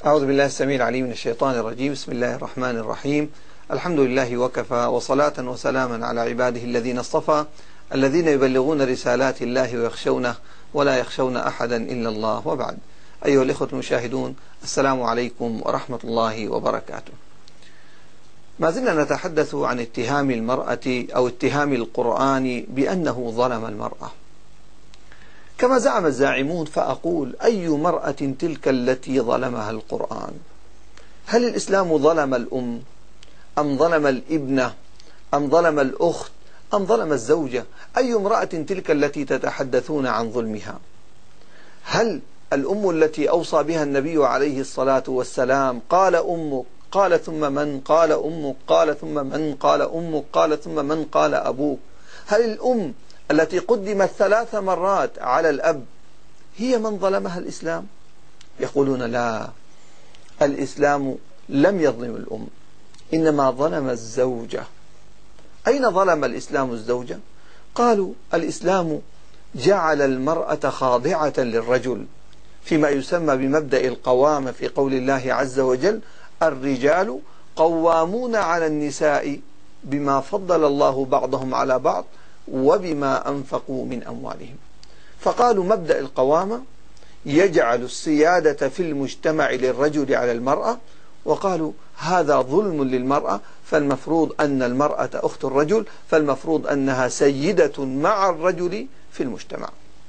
أعوذ بالله السميع العليم من الشيطان الرجيم. بسم الله الرحمن الرحيم. الحمد لله وكفى، وصلاة وسلاما على عباده الذين اصطفى، الذين يبلغون رسالات الله ويخشونه ولا يخشون أحدا إلا الله، وبعد. أيها الإخوة المشاهدون، السلام عليكم ورحمة الله وبركاته. ما زلنا نتحدث عن اتهام المرأة أو اتهام القرآن بأنه ظلم المرأة كما زعم الزاعمون، فأقول: أي مرأة تلك التي ظلمها القرآن؟ هل الإسلام ظلم الأم أم ظلم الابنة أم ظلم الأخت أم ظلم الزوجة؟ أي امرأة تلك التي تتحدثون عن ظلمها؟ هل الأم التي أوصى بها النبي عليه الصلاة والسلام قال أمك، قال ثم من، قال أمك، قال ثم من، قال أمك، قال ثم من، قال أبوك؟ هل الأم التي قدمت 3 مرات على الأب هي من ظلمها الإسلام؟ يقولون: لا، الإسلام لم يظلم الأم، إنما ظلم الزوجة. أين ظلم الإسلام الزوجة؟ قالوا: الإسلام جعل المرأة خاضعة للرجل فيما يسمى بمبدأ القوامة في قول الله عز وجل: الرجال قوامون على النساء بما فضل الله بعضهم على بعض وبما أنفقوا من أموالهم. فقالوا مبدأ القوامة يجعل السيادة في المجتمع للرجل على المرأة، وقالوا هذا ظلم للمرأة، فالمفروض أن المرأة أخت الرجل، فالمفروض أنها سيدة مع الرجل في المجتمع.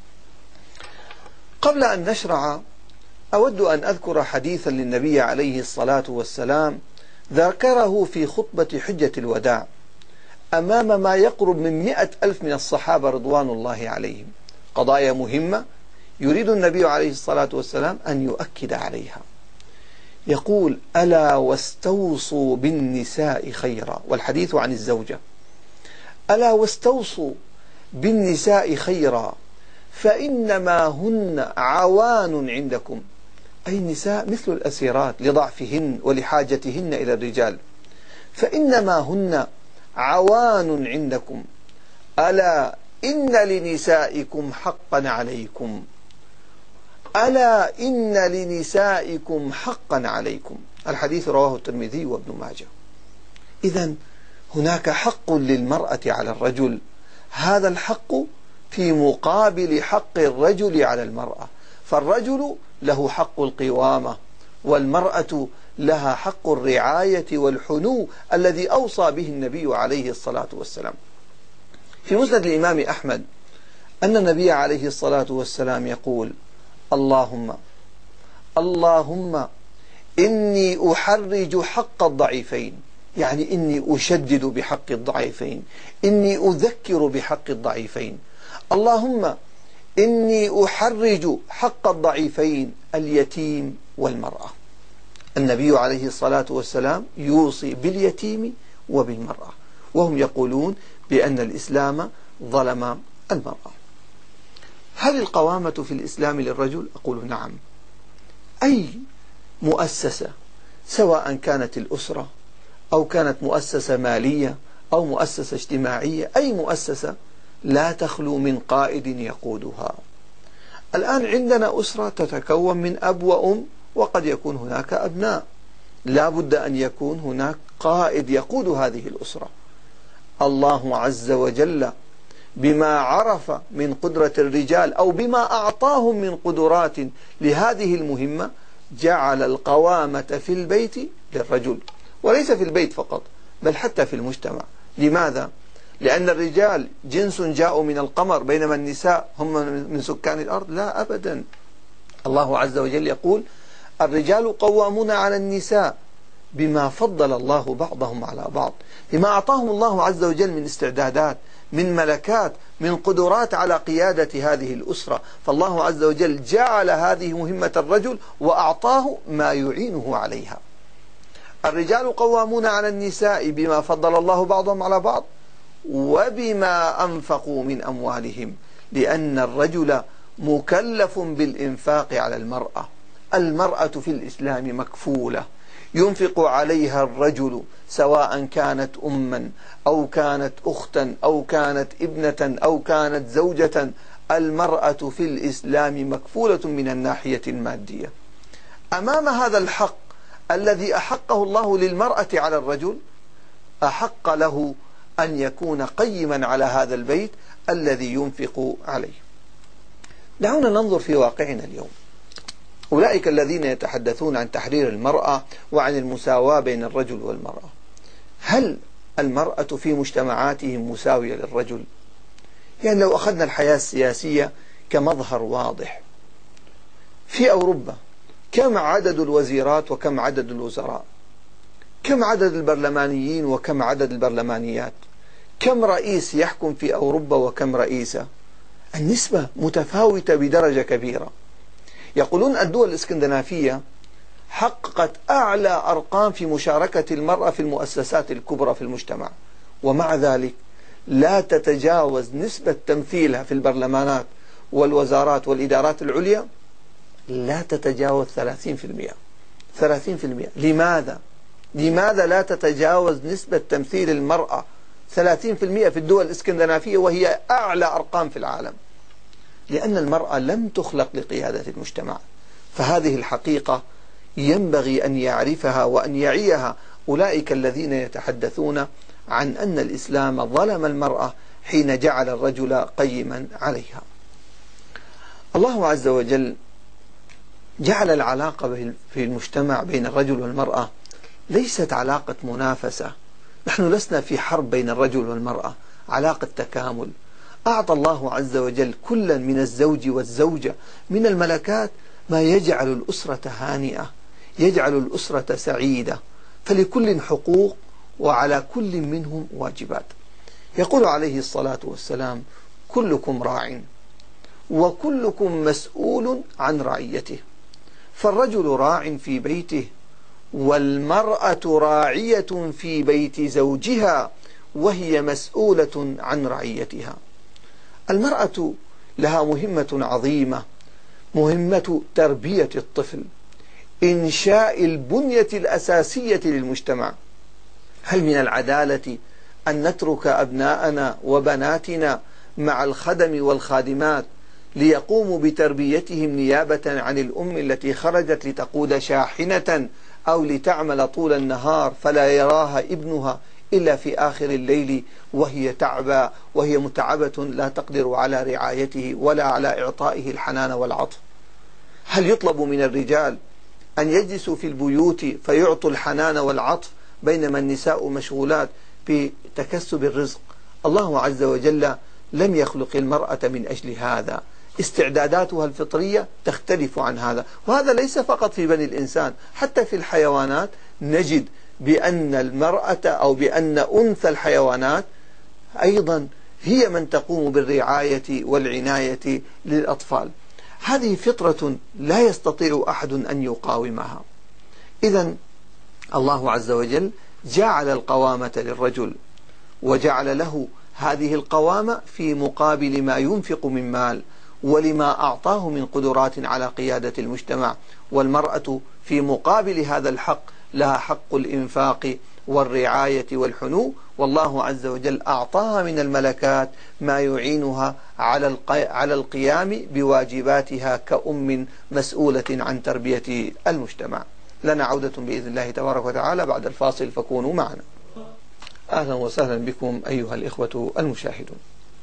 قبل أن نشرع أود أن أذكر حديثا للنبي عليه الصلاة والسلام ذكره في خطبة حجة الوداع أمام ما يقرب من 100,000 من الصحابة رضوان الله عليهم، قضايا مهمة يريد النبي عليه الصلاة والسلام أن يؤكد عليها. يقول: ألا واستوصوا بالنساء خيرا، والحديث عن الزوجة. ألا واستوصوا بالنساء خيرا فإنما هن عوان عندكم، أي النساء مثل الأسيرات لضعفهن ولحاجتهن إلى الرجال، فإنما هن عوان عندكم، ألا إن لنسائكم حقا عليكم، ألا إن لنسائكم حقا عليكم. الحديث رواه الترمذي وابن ماجه. إذن هناك حق للمرأة على الرجل، هذا الحق في مقابل حق الرجل على المرأة، فالرجل له حق القوامة، والمرأة لها حق الرعاية والحنو الذي أوصى به النبي عليه الصلاة والسلام. في مسند الإمام أحمد أن النبي عليه الصلاة والسلام يقول: اللهم إني أحرج حق الضعيفين، يعني إني أشدد بحق الضعيفين، إني أذكر بحق الضعيفين. اللهم إني أحرج حق الضعيفين اليتيم والمرأة. النبي عليه الصلاة والسلام يوصي باليتيم وبالمرأة، وهم يقولون بأن الإسلام ظلم المرأة. هل القوامة في الإسلام للرجل؟ أقول نعم. أي مؤسسة، سواء كانت الأسرة أو كانت مؤسسة مالية أو مؤسسة اجتماعية، أي مؤسسة لا تخلو من قائد يقودها. الآن عندنا أسرة تتكون من أب وأم، وقد يكون هناك أبناء، لا بد أن يكون هناك قائد يقود هذه الأسرة. الله عز وجل بما عرف من قدرة الرجال أو بما أعطاهم من قدرات لهذه المهمة جعل القوامة في البيت للرجل، وليس في البيت فقط بل حتى في المجتمع. لماذا؟ لأن الرجال جنس جاءوا من القمر بينما النساء هم من سكان الأرض؟ لا أبدا. الله عز وجل يقول: الرجال قوامون على النساء بما فضل الله بعضهم على بعض، بما أعطاهم الله عز وجل من استعدادات، من ملكات، من قدرات على قيادة هذه الأسرة. فالله عز وجل جعل هذه مهمة الرجل وأعطاه ما يعينه عليها. الرجال قوامون على النساء بما فضل الله بعضهم على بعض وبما أنفقوا من أموالهم، لأن الرجل مكلف بالإنفاق على المرأة. المرأة في الإسلام مكفولة، ينفق عليها الرجل سواء كانت أما أو كانت أختا أو كانت ابنة أو كانت زوجة. المرأة في الإسلام مكفولة من الناحية المادية. أمام هذا الحق الذي أحقه الله للمرأة على الرجل، أحق له أن يكون قيما على هذا البيت الذي ينفق عليه. دعونا ننظر في واقعنا اليوم. أولئك الذين يتحدثون عن تحرير المرأة وعن المساواة بين الرجل والمرأة، هل المرأة في مجتمعاتهم مساوية للرجل؟ يعني لو أخذنا الحياة السياسية كمظهر واضح، في أوروبا كم عدد الوزيرات وكم عدد الوزراء؟ كم عدد البرلمانيين وكم عدد البرلمانيات؟ كم رئيس يحكم في أوروبا وكم رئيسة؟ النسبة متفاوتة بدرجة كبيرة. يقولون الدول الإسكندنافية حققت أعلى أرقام في مشاركة المرأة في المؤسسات الكبرى في المجتمع، ومع ذلك لا تتجاوز نسبة تمثيلها في البرلمانات والوزارات والإدارات العليا، لا تتجاوز 30%. 30%. لماذا لا تتجاوز نسبة تمثيل المرأة 30% في الدول الإسكندنافية وهي أعلى أرقام في العالم؟ لأن المرأة لم تخلق لقيادة المجتمع. فهذه الحقيقة ينبغي أن يعرفها وأن يعيها أولئك الذين يتحدثون عن أن الإسلام ظلم المرأة حين جعل الرجل قيما عليها. الله عز وجل جعل العلاقة في المجتمع بين الرجل والمرأة ليست علاقة منافسة. نحن لسنا في حرب بين الرجل والمرأة، علاقة تكامل. أعطى الله عز وجل كلا من الزوج والزوجة من الملكات ما يجعل الأسرة هانئة، يجعل الأسرة سعيدة، فلكل حقوق وعلى كل منهم واجبات. يقول عليه الصلاة والسلام: كلكم راع وكلكم مسؤول عن رعيته. فالرجل راع في بيته، والمرأة راعية في بيت زوجها، وهي مسؤولة عن رعيتها. المرأة لها مهمة عظيمة، مهمة تربية الطفل، إنشاء البنية الأساسية للمجتمع. هل من العدالة أن نترك أبناءنا وبناتنا مع الخدم والخادمات ليقوموا بتربيتهم نيابة عن الأم التي خرجت لتقود شاحنة أو لتعمل طول النهار فلا يراها ابنها إلا في آخر الليل وهي متعبة لا تقدر على رعايته ولا على إعطائه الحنان والعطف؟ هل يطلب من الرجال أن يجلسوا في البيوت فيعطوا الحنان والعطف بينما النساء مشغولات بتكسب الرزق؟ الله عز وجل لم يخلق المرأة من أجل هذا، استعداداتها الفطرية تختلف عن هذا. وهذا ليس فقط في بني الإنسان، حتى في الحيوانات نجد بأن المرأة أو بأن أنثى الحيوانات أيضا هي من تقوم بالرعاية والعناية للأطفال. هذه فطرة لا يستطيع أحد أن يقاومها. إذن الله عز وجل جعل القوامة للرجل، وجعل له هذه القوامة في مقابل ما ينفق من مال ولما أعطاه من قدرات على قيادة المجتمع. والمرأة في مقابل هذا الحق لها حق الإنفاق والرعاية والحنو، والله عز وجل أعطاها من الملكات ما يعينها على القيام بواجباتها كأم مسؤولة عن تربية المجتمع. لنا عودة بإذن الله تبارك وتعالى بعد الفاصل، فكونوا معنا. أهلا وسهلا بكم أيها الإخوة المشاهدون.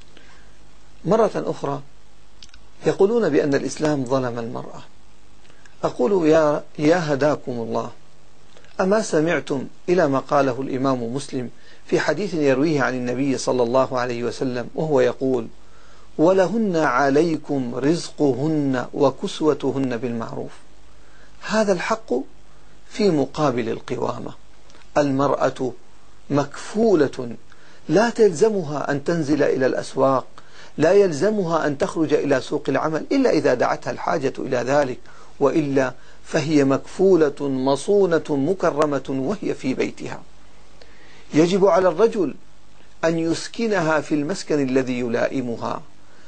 مرة أخرى يقولون بأن الإسلام ظلم المرأة. أقول يا هداكم الله، أما سمعتم إلى ما قاله الإمام مسلم في حديث يرويه عن النبي صلى الله عليه وسلم وهو يقول: ولهن عليكم رزقهن وكسوتهن بالمعروف. هذا الحق في مقابل القوامة. المرأة مكفولة، لا تلزمها أن تنزل إلى الأسواق، لا يلزمها أن تخرج إلى سوق العمل إلا إذا دعتها الحاجة إلى ذلك، وإلا فهي مكفولة مصونة مكرمة وهي في بيتها. يجب على الرجل أن يسكنها في المسكن الذي يلائمها.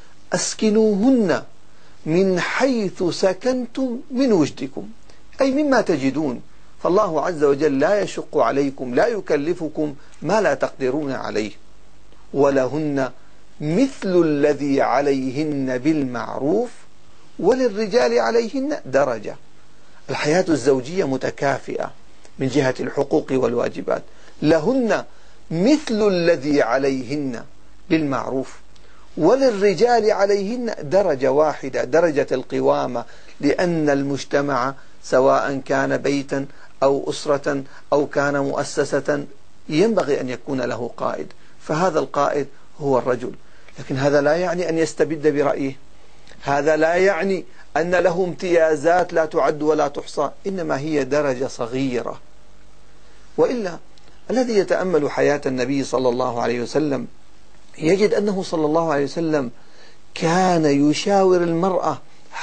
أسكنوهن من حيث سكنتم من وجدكم، أي مما تجدون. فالله عز وجل لا يشق عليكم، لا يكلفكم ما لا تقدرون عليه. ولهن مثل الذي عليهن بالمعروف وللرجال عليهن درجة. الحياة الزوجية متكافئة من جهة الحقوق والواجبات، لهن مثل الذي عليهن بالمعروف، وللرجال عليهن درجة واحدة، درجة القوامة، لأن المجتمع سواء كان بيتا أو أسرة أو كان مؤسسة ينبغي أن يكون له قائد، فهذا القائد هو الرجل. لكن هذا لا يعني أن يستبد برأيه، هذا لا يعني أن له امتيازات لا تعد ولا تحصى، إنما هي درجة صغيرة. وإلا الذي يتأمل حياة النبي صلى الله عليه وسلم يجد أنه صلى الله عليه وسلم كان يشاور المرأة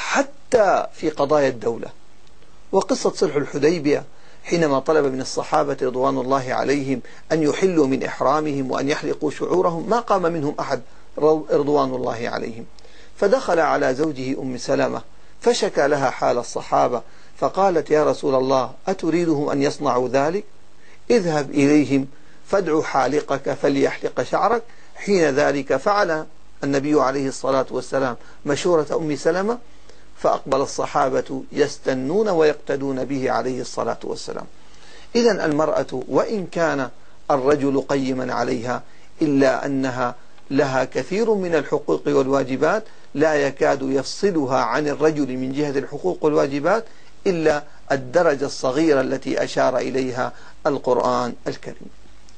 حتى في قضايا الدولة. وقصة صلح الحديبية حينما طلب من الصحابة رضوان الله عليهم أن يحلوا من إحرامهم وأن يحلقوا شعورهم، ما قام منهم أحد رضوان الله عليهم، فدخل على زوجه أم سلمة فشكى لها حال الصحابة، فقالت: يا رسول الله، أتريدهم أن يصنعوا ذلك؟ اذهب إليهم فادع حالقك فليحلق شعرك. حين ذلك فعل النبي عليه الصلاة والسلام مشورة أم سلمة، فأقبل الصحابة يستنون ويقتدون به عليه الصلاة والسلام. إذن المرأة وإن كان الرجل قيما عليها إلا أنها لها كثير من الحقوق والواجبات لا يكاد يفصلها عن الرجل من جهة الحقوق والواجبات إلا الدرجة الصغيرة التي أشار إليها القرآن الكريم.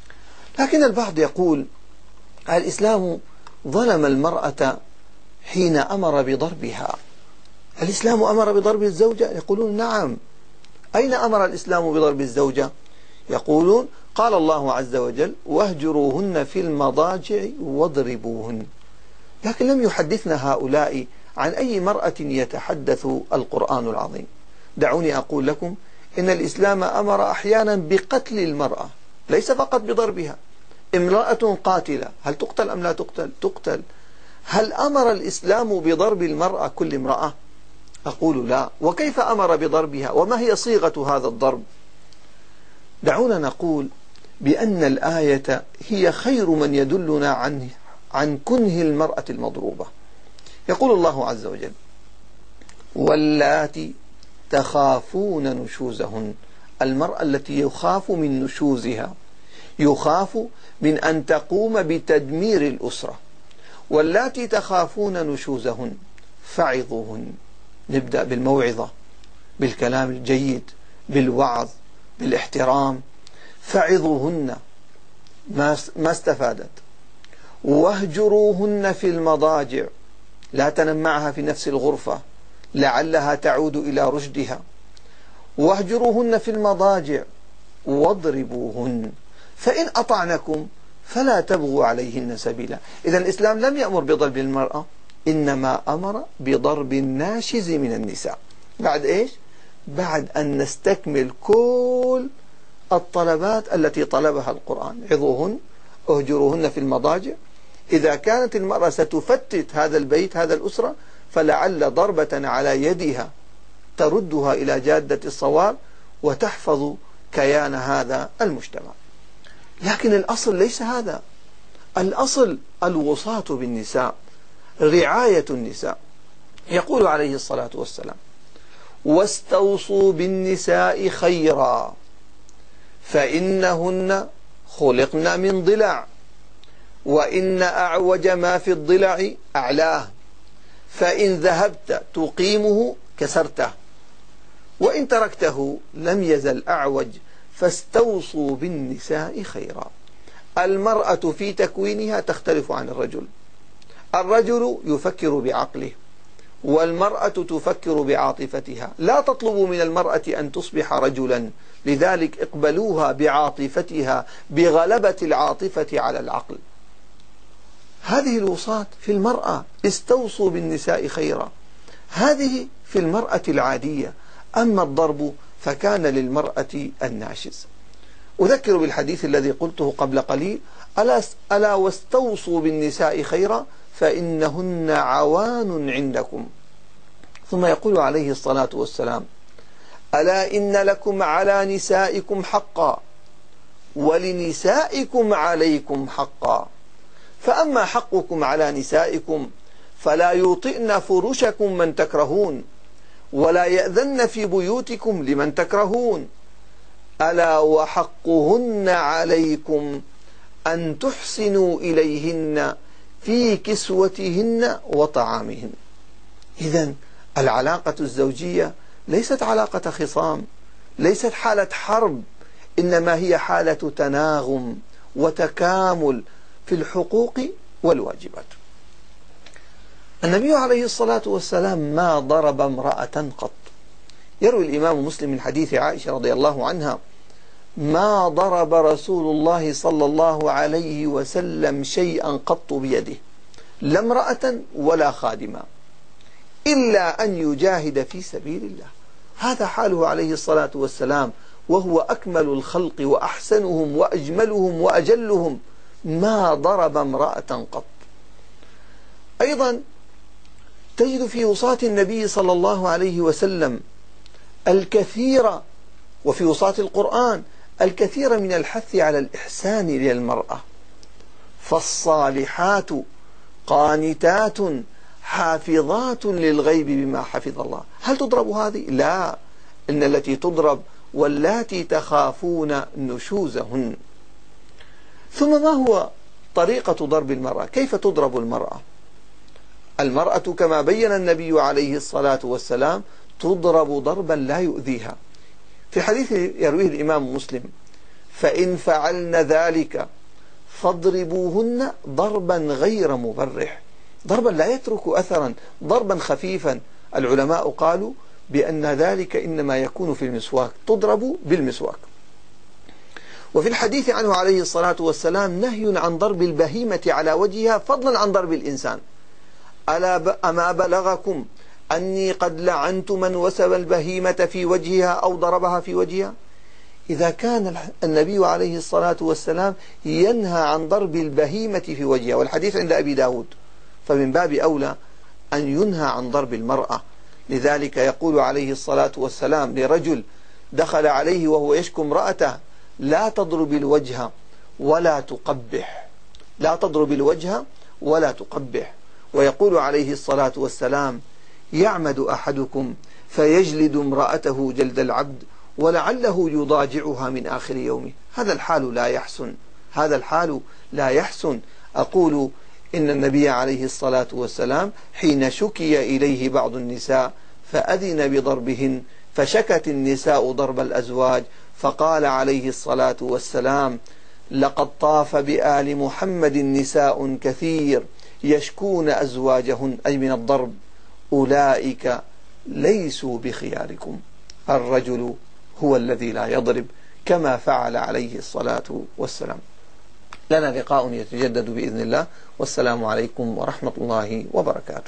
لكن البعض يقول الإسلام ظلم المرأة حين أمر بضربها. الإسلام أمر بضرب الزوجة؟ يقولون نعم. أين أمر الإسلام بضرب الزوجة؟ يقولون قال الله عز وجل: واهجروهن في المضاجع واضربوهن. لكن لم يحدثنا هؤلاء عن أي مرأة يتحدث القرآن العظيم. دعوني أقول لكم إن الإسلام أمر أحيانا بقتل المرأة، ليس فقط بضربها. امرأة قاتلة هل تقتل أم لا تقتل؟ تقتل. هل أمر الإسلام بضرب المرأة كل امرأة؟ أقول لا. وكيف أمر بضربها؟ وما هي صيغة هذا الضرب؟ دعونا نقول بأن الآية هي خير من يدلنا عن كنه المرأة المضروبة. يقول الله عز وجل: واللاتي تخافون نشوزهن. المرأة التي يخاف من نشوزها، يخاف من أن تقوم بتدمير الأسرة. واللاتي تخافون نشوزهن فعظوهن. نبدأ بالموعظة، بالكلام الجيد، بالوعظ، بالاحترام. فعظوهن ما استفادت. واهجروهن في المضاجع، لا تنم معها في نفس الغرفة لعلها تعود إلى رشدها. واهجروهن في المضاجع واضربوهن، فإن أطعنكم فلا تبغوا عليهن سبيلا. إذا الإسلام لم يأمر بضرب المرأة، إنما أمر بضرب الناشز من النساء. بعد إيش؟ بعد أن نستكمل كل الطلبات التي طلبها القرآن. عظوهن، اهجروهن في المضاجع. إذا كانت المرأة ستفتت هذا البيت، هذا الأسرة، فلعل ضربة على يدها تردها إلى جادة الصواب وتحفظ كيان هذا المجتمع. لكن الأصل ليس هذا. الأصل الوصاة بالنساء، رعاية النساء. يقول عليه الصلاة والسلام: واستوصوا بالنساء خيرا فإنهن خلقن من ضلع، وإن أعوج ما في الضلع أعلاه، فإن ذهبت تقيمه كسرته، وإن تركته لم يزل أعوج، فاستوصوا بالنساء خيرا. المرأة في تكوينها تختلف عن الرجل. الرجل يفكر بعقله، والمرأة تفكر بعاطفتها. لا تطلبوا من المرأة أن تصبح رجلا، لذلك اقبلوها بعاطفتها، بغلبة العاطفة على العقل. هذه الوصاة في المرأة: استوصوا بالنساء خيرا. هذه في المرأة العادية. أما الضرب فكان للمرأة الناشز. أذكر بالحديث الذي قلته قبل قليل: ألا واستوصوا بالنساء خيرا فإنهن عوان عندكم. ثم يقول عليه الصلاة والسلام: ألا إن لكم على نسائكم حقا ولنسائكم عليكم حقا، فأما حقكم على نسائكم فلا يطئن فرشكم من تكرهون، ولا يأذن في بيوتكم لمن تكرهون ألا وحقهن عليكم أن تحسنوا إليهن في كسوتهن وطعامهن. إذن العلاقة الزوجية ليست علاقة خصام، ليست حالة حرب، إنما هي حالة تناغم وتكامل في الحقوق والواجبات. النبي عليه الصلاة والسلام ما ضرب امرأة قط. يروي الإمام مسلم من حديث عائشة رضي الله عنها: ما ضرب رسول الله صلى الله عليه وسلم شيئا قط بيده، لا امرأة ولا خادما، إلا أن يجاهد في سبيل الله. هذا حاله عليه الصلاة والسلام، وهو أكمل الخلق وأحسنهم وأجملهم وأجلهم، ما ضرب امرأة قط. أيضا تجد في وصاة النبي صلى الله عليه وسلم الكثير، وفي وصاة القرآن الكثير من الحث على الإحسان للمرأة. فالصالحات قانتات حافظات للغيب بما حفظ الله. هل تضرب هذه؟ لا، إن التي تضرب واللاتي تخافون نشوزهن. ثم ما هو طريقة ضرب المرأة؟ كيف تضرب المرأة؟ المرأة كما بين النبي عليه الصلاة والسلام تضرب ضربا لا يؤذيها. في حديث يرويه الإمام مسلم: فإن فعلن ذلك فاضربوهن ضربا غير مبرح، ضربا لا يترك أثرا، ضربا خفيفا. العلماء قالوا بأن ذلك إنما يكون في المسواك، تضرب بالمسواك. وفي الحديث عنه عليه الصلاة والسلام نهي عن ضرب البهيمة على وجهها فضلا عن ضرب الإنسان. أما بلغكم أني قد لعنت من وسب البهيمة في وجهها أو ضربها في وجهها؟ إذا كان النبي عليه الصلاة والسلام ينهى عن ضرب البهيمة في وجهها، والحديث عند أبي داود، فمن باب أولى أن ينهى عن ضرب المرأة. لذلك يقول عليه الصلاة والسلام لرجل دخل عليه وهو يشكو امرأته: لا تضرب الوجه ولا تقبح، لا تضرب الوجه ولا تقبح. ويقول عليه الصلاة والسلام: يعمد أحدكم فيجلد امرأته جلد العبد ولعله يضاجعها من آخر يومه. هذا الحال لا يحسن، هذا الحال لا يحسن. أقول إن النبي عليه الصلاة والسلام حين شكي إليه بعض النساء فأذن بضربهن، فشكت النساء ضرب الأزواج، فقال عليه الصلاة والسلام: لقد طاف بآل محمد نساء كثير يشكون أزواجهن، أي من الضرب، أولئك ليسوا بخياركم. الرجل هو الذي لا يضرب، كما فعل عليه الصلاة والسلام. لنا لقاء يتجدد بإذن الله، والسلام عليكم ورحمة الله وبركاته.